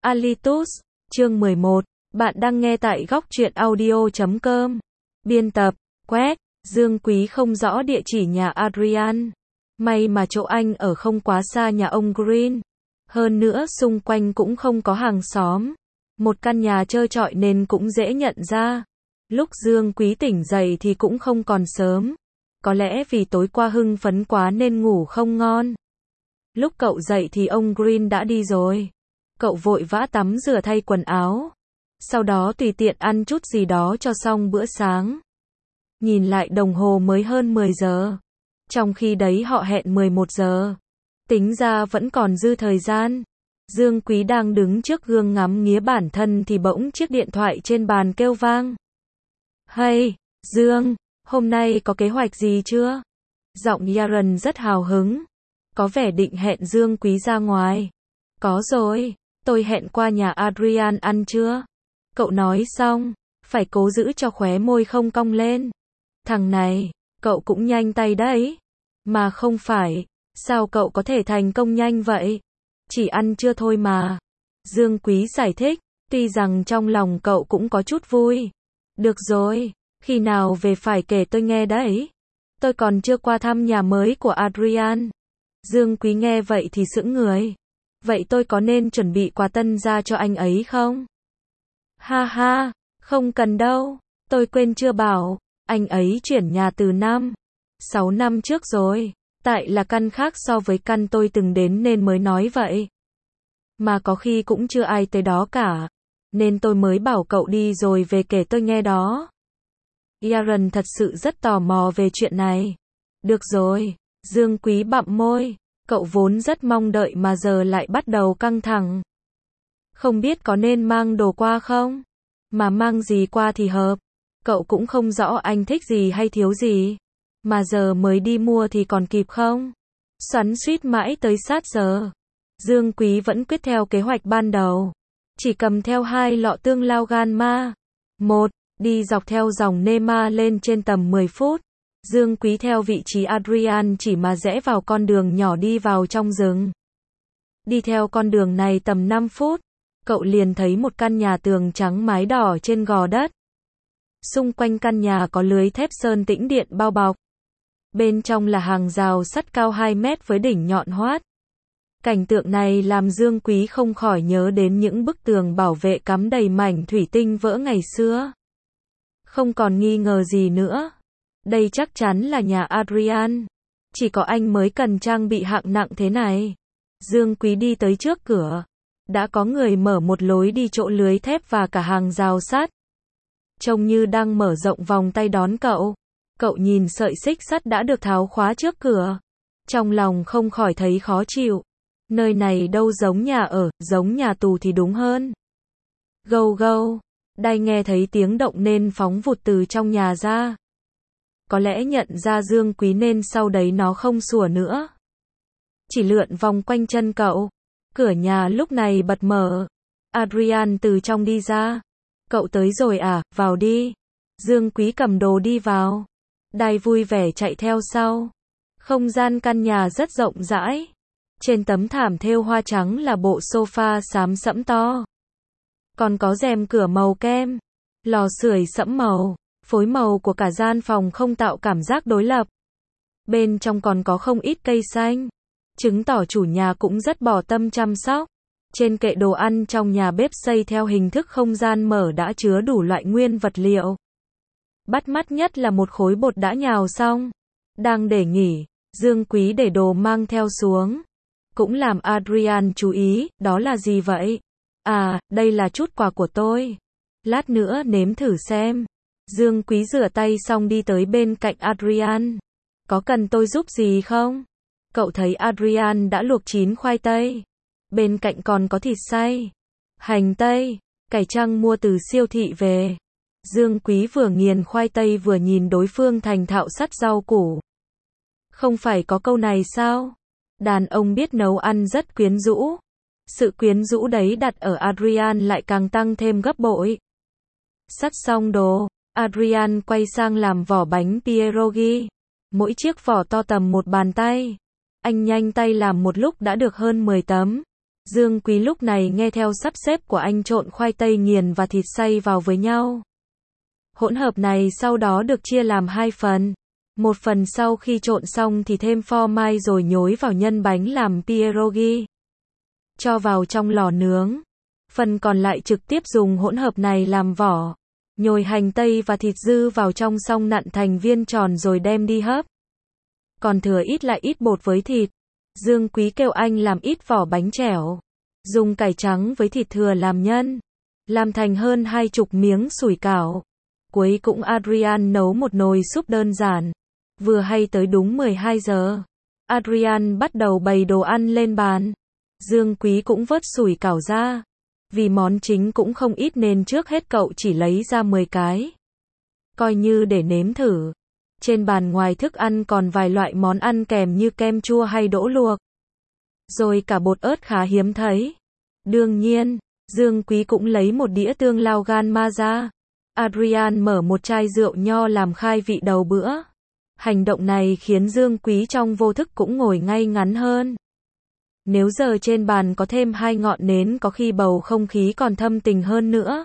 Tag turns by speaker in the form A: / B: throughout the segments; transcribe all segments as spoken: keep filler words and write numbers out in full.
A: Alitus, chương mười một. Bạn đang nghe tại góc truyện audio chấm com. Biên tập, Quét, Dương Quý không rõ địa chỉ nhà Adrian. May mà chỗ anh ở không quá xa nhà ông Green. Hơn nữa xung quanh cũng không có hàng xóm. Một căn nhà trơ trọi nên cũng dễ nhận ra. Lúc Dương Quý tỉnh dậy thì cũng không còn sớm. Có lẽ vì tối qua hưng phấn quá nên ngủ không ngon. Lúc cậu dậy thì ông Green đã đi rồi. Cậu vội vã tắm rửa thay quần áo. Sau đó tùy tiện ăn chút gì đó cho xong bữa sáng. Nhìn lại đồng hồ mới hơn mười giờ. Trong khi đấy họ hẹn mười một giờ. Tính ra vẫn còn dư thời gian. Dương Quý đang đứng trước gương ngắm nghía bản thân thì bỗng chiếc điện thoại trên bàn kêu vang. Hey, Dương, hôm nay có kế hoạch gì chưa? Giọng Yaron rất hào hứng. Có vẻ định hẹn Dương Quý ra ngoài. Có rồi, tôi hẹn qua nhà Adrian ăn trưa. Cậu nói xong, phải cố giữ cho khóe môi không cong lên. Thằng này, cậu cũng nhanh tay đấy. Mà không phải, sao cậu có thể thành công nhanh vậy? Chỉ ăn trưa thôi mà. Dương Quý giải thích, tuy rằng trong lòng cậu cũng có chút vui. Được rồi, khi nào về phải kể tôi nghe đấy. Tôi còn chưa qua thăm nhà mới của Adrian. Dương Quý nghe vậy thì sững người. Vậy tôi có nên chuẩn bị quà tân gia cho anh ấy không? Ha ha, không cần đâu. Tôi quên chưa bảo, anh ấy chuyển nhà từ năm, sáu năm trước rồi. Tại là căn khác so với căn tôi từng đến nên mới nói vậy. Mà có khi cũng chưa ai tới đó cả. Nên tôi mới bảo cậu đi rồi về kể tôi nghe đó. Yaron thật sự rất tò mò về chuyện này. Được rồi, Dương Quý bặm môi. Cậu vốn rất mong đợi mà giờ lại bắt đầu căng thẳng. Không biết có nên mang đồ qua không? Mà mang gì qua thì hợp. Cậu cũng không rõ anh thích gì hay thiếu gì. Mà giờ mới đi mua thì còn kịp không? Xoắn xuýt mãi tới sát giờ. Dương Quý vẫn quyết theo kế hoạch ban đầu. Chỉ cầm theo hai lọ tương lao gan ma. Một, đi dọc theo dòng Nema lên trên tầm mười phút. Dương Quý theo vị trí Adrian chỉ mà rẽ vào con đường nhỏ đi vào trong rừng. Đi theo con đường này tầm năm phút, cậu liền thấy một căn nhà tường trắng mái đỏ trên gò đất. Xung quanh căn nhà có lưới thép sơn tĩnh điện bao bọc. Bên trong là hàng rào sắt cao hai mét với đỉnh nhọn hoắt. Cảnh tượng này làm Dương Quý không khỏi nhớ đến những bức tường bảo vệ cắm đầy mảnh thủy tinh vỡ ngày xưa. Không còn nghi ngờ gì nữa. Đây chắc chắn là nhà Adrian. Chỉ có anh mới cần trang bị hạng nặng thế này. Dương Quý đi tới trước cửa. Đã có người mở một lối đi chỗ lưới thép và cả hàng rào sắt. Trông như đang mở rộng vòng tay đón cậu. Cậu nhìn sợi xích sắt đã được tháo khóa trước cửa. Trong lòng không khỏi thấy khó chịu. Nơi này đâu giống nhà ở, giống nhà tù thì đúng hơn. Gâu gâu. Đai nghe thấy tiếng động nên phóng vụt từ trong nhà ra. Có lẽ nhận ra Dương Quý nên sau đấy nó không sủa nữa. Chỉ lượn vòng quanh chân cậu. Cửa nhà lúc này bật mở. Adrian từ trong đi ra. Cậu tới rồi à, vào đi. Dương Quý cầm đồ đi vào. Đai vui vẻ chạy theo sau. Không gian căn nhà rất rộng rãi. Trên tấm thảm thêu hoa trắng là bộ sofa xám sẫm to. Còn có rèm cửa màu kem. Lò sưởi sẫm màu. Phối màu của cả gian phòng không tạo cảm giác đối lập. Bên trong còn có không ít cây xanh. Chứng tỏ chủ nhà cũng rất bỏ tâm chăm sóc. Trên kệ đồ ăn trong nhà bếp xây theo hình thức không gian mở đã chứa đủ loại nguyên vật liệu. Bắt mắt nhất là một khối bột đã nhào xong. Đang để nghỉ, Dương Quý để đồ mang theo xuống. Cũng làm Adrian chú ý, đó là gì vậy? À, đây là chút quà của tôi. Lát nữa nếm thử xem. Dương Quý rửa tay xong đi tới bên cạnh Adrian. Có cần tôi giúp gì không? Cậu thấy Adrian đã luộc chín khoai tây. Bên cạnh còn có thịt xay, hành tây, cải trắng mua từ siêu thị về. Dương Quý vừa nghiền khoai tây vừa nhìn đối phương thành thạo sắt rau củ. Không phải có câu này sao? Đàn ông biết nấu ăn rất quyến rũ. Sự quyến rũ đấy đặt ở Adrian lại càng tăng thêm gấp bội. Sắt xong đồ, Adrian quay sang làm vỏ bánh pierogi. Mỗi chiếc vỏ to tầm một bàn tay. Anh nhanh tay làm một lúc đã được hơn mười tấm. Dương Quý lúc này nghe theo sắp xếp của anh trộn khoai tây nghiền và thịt xay vào với nhau. Hỗn hợp này sau đó được chia làm hai phần. Một phần sau khi trộn xong thì thêm phô mai rồi nhồi vào nhân bánh làm pierogi. Cho vào trong lò nướng. Phần còn lại trực tiếp dùng hỗn hợp này làm vỏ. Nhồi hành tây và thịt dư vào trong xong nặn thành viên tròn rồi đem đi hấp. Còn thừa ít lại ít bột với thịt. Dương Quý kêu anh làm ít vỏ bánh chẻo. Dùng cải trắng với thịt thừa làm nhân. Làm thành hơn hai chục miếng sủi cảo. Cuối cũng Adrian nấu một nồi súp đơn giản. Vừa hay tới đúng mười hai giờ. Adrian bắt đầu bày đồ ăn lên bàn. Dương Quý cũng vớt sủi cảo ra. Vì món chính cũng không ít nên trước hết cậu chỉ lấy ra mười cái. Coi như để nếm thử. Trên bàn ngoài thức ăn còn vài loại món ăn kèm như kem chua hay đỗ luộc. Rồi cả bột ớt khá hiếm thấy. Đương nhiên, Dương Quý cũng lấy một đĩa tương lao gan ma ra. Adrian mở một chai rượu nho làm khai vị đầu bữa. Hành động này khiến Dương Quý trong vô thức cũng ngồi ngay ngắn hơn. Nếu giờ trên bàn có thêm hai ngọn nến có khi bầu không khí còn thâm tình hơn nữa.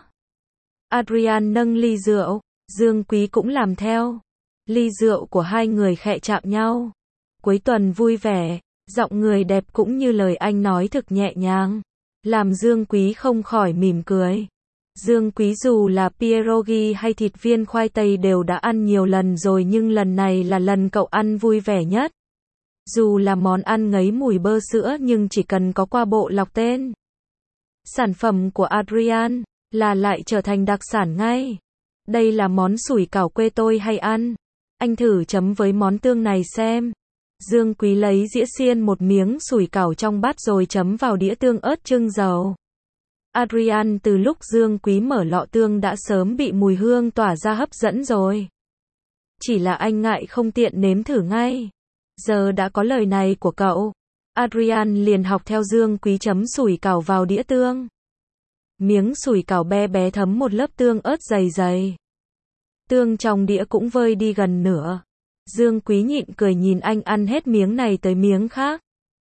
A: Adrian nâng ly rượu, Dương Quý cũng làm theo. Ly rượu của hai người khẽ chạm nhau. Cuối tuần vui vẻ, giọng người đẹp cũng như lời anh nói thực nhẹ nhàng. Làm Dương Quý không khỏi mỉm cười. Dương Quý dù là pierogi hay thịt viên khoai tây đều đã ăn nhiều lần rồi nhưng lần này là lần cậu ăn vui vẻ nhất. Dù là món ăn ngấy mùi bơ sữa nhưng chỉ cần có qua bộ lọc tên. Sản phẩm của Adrian là lại trở thành đặc sản ngay. Đây là món sủi cảo quê tôi hay ăn. Anh thử chấm với món tương này xem. Dương Quý lấy dĩa xiên một miếng sủi cảo trong bát rồi chấm vào đĩa tương ớt chưng dầu. Adrian từ lúc Dương Quý mở lọ tương đã sớm bị mùi hương tỏa ra hấp dẫn rồi. Chỉ là anh ngại không tiện nếm thử ngay. Giờ đã có lời này của cậu. Adrian liền học theo Dương Quý chấm sủi cảo vào đĩa tương. Miếng sủi cảo bé bé thấm một lớp tương ớt dày dày. Tương trong đĩa cũng vơi đi gần nửa. Dương Quý nhịn cười nhìn anh ăn hết miếng này tới miếng khác.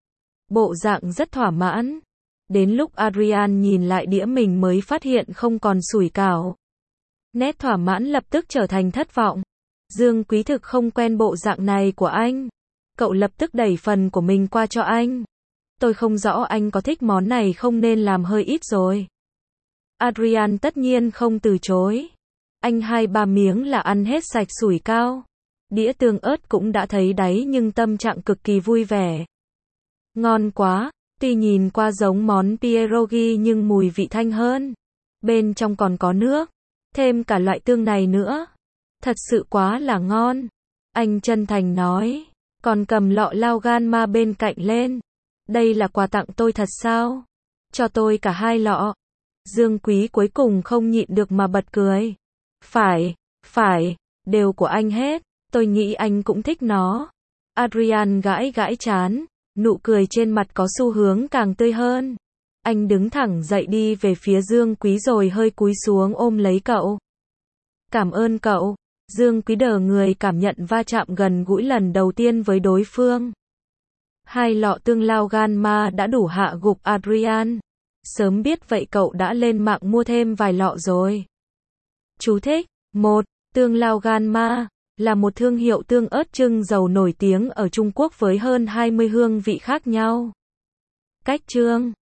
A: Bộ dạng rất thỏa mãn. Đến lúc Adrian nhìn lại đĩa mình mới phát hiện không còn sủi cảo. Nét thỏa mãn lập tức trở thành thất vọng. Dương Quý thực không quen bộ dạng này của anh. Cậu lập tức đẩy phần của mình qua cho anh. Tôi không rõ anh có thích món này không nên làm hơi ít rồi. Adrian tất nhiên không từ chối. Anh hai ba miếng là ăn hết sạch sủi cảo. Đĩa tương ớt cũng đã thấy đáy nhưng tâm trạng cực kỳ vui vẻ. Ngon quá, tuy nhìn qua giống món pierogi nhưng mùi vị thanh hơn. Bên trong còn có nước, thêm cả loại tương này nữa. Thật sự quá là ngon. Anh chân thành nói, còn cầm lọ lao gan ma bên cạnh lên. Đây là quà tặng tôi thật sao? Cho tôi cả hai lọ. Dương Quý cuối cùng không nhịn được mà bật cười. Phải, phải, đều của anh hết. Tôi nghĩ anh cũng thích nó. Adrian gãi gãi trán, nụ cười trên mặt có xu hướng càng tươi hơn. Anh đứng thẳng dậy đi về phía Dương Quý rồi hơi cúi xuống ôm lấy cậu. Cảm ơn cậu. Dương Quý đờ người cảm nhận va chạm gần gũi lần đầu tiên với đối phương. Hai lọ tương lao gan ma đã đủ hạ gục Adrian. Sớm biết vậy cậu đã lên mạng mua thêm vài lọ rồi. Chú thích. một. Tương lao gan ma là một thương hiệu tương ớt chưng dầu nổi tiếng ở Trung Quốc với hơn hai mươi hương vị khác nhau. Cách chương